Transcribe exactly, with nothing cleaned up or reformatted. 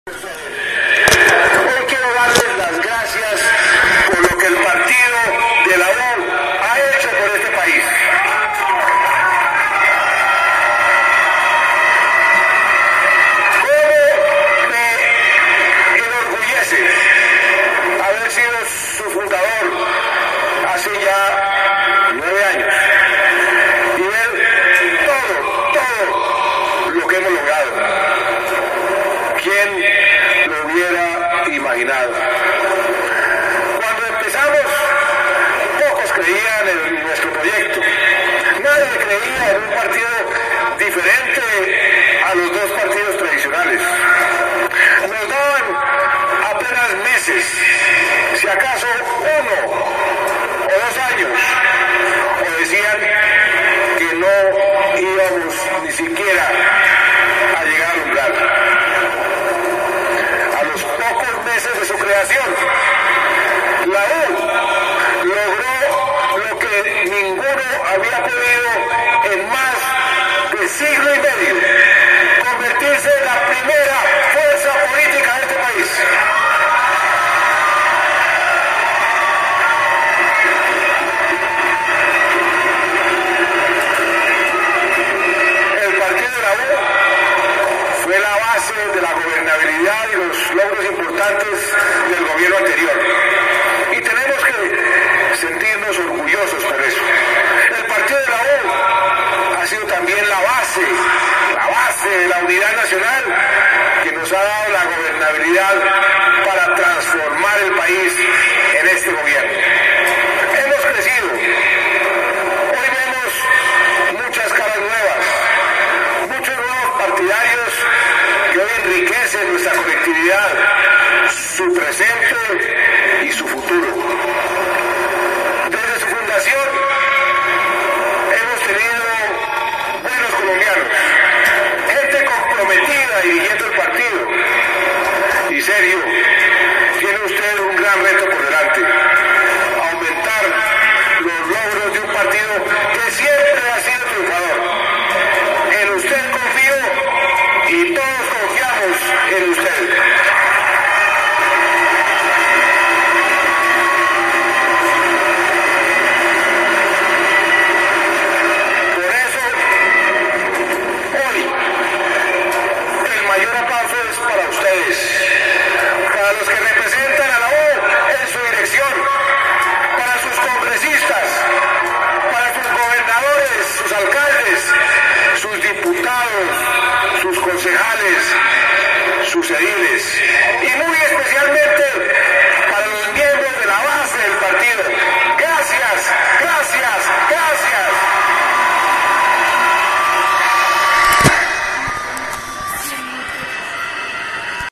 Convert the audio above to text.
Hoy quiero darles las gracias por lo que el partido de la U ha hecho por este país. Cómo me enorgullece haber sido su fundador hace ya nueve años y ver todo, todo lo que hemos logrado. ¿Quién lo hubiera imaginado? Cuando empezamos, pocos creían en nuestro proyecto. Nadie creía en un partido diferente a los dos partidos tradicionales. Nos daban apenas meses, si acaso uno o dos años, o decían que no íbamos ni siquiera a llegar al umbral. A los pocos meses de su creación, la U logró lo que ninguno había podido en más de siglo y medio: convertirse en la primera fuerza política de este país. El partido de la U fue la base de la gobernabilidad y los logros importantes del gobierno anterior. Y tenemos que sentirnos orgullosos por eso. El partido de la U ha sido también la base, la base de la unidad nacional que nos ha dado la gobernabilidad para transformar el país en este gobierno. Hemos crecido. Hoy vemos muchas caras nuevas, muchos nuevos partidarios que hoy enriquecen nuestra colectividad, su presente y su futuro. Desde su fundación hemos tenido buenos colombianos, gente comprometida dirigiendo el partido. Y serio, tiene usted un gran reto por delante: aumentar los logros de un partido que siempre ha sido triunfador. En usted confío y todos confiamos en usted. Por eso, hoy, el mayor aplauso es para ustedes, para los que representan a la U en su dirección, para sus congresistas, para sus gobernadores, sus alcaldes, sus diputados, sus concejales, sus ediles.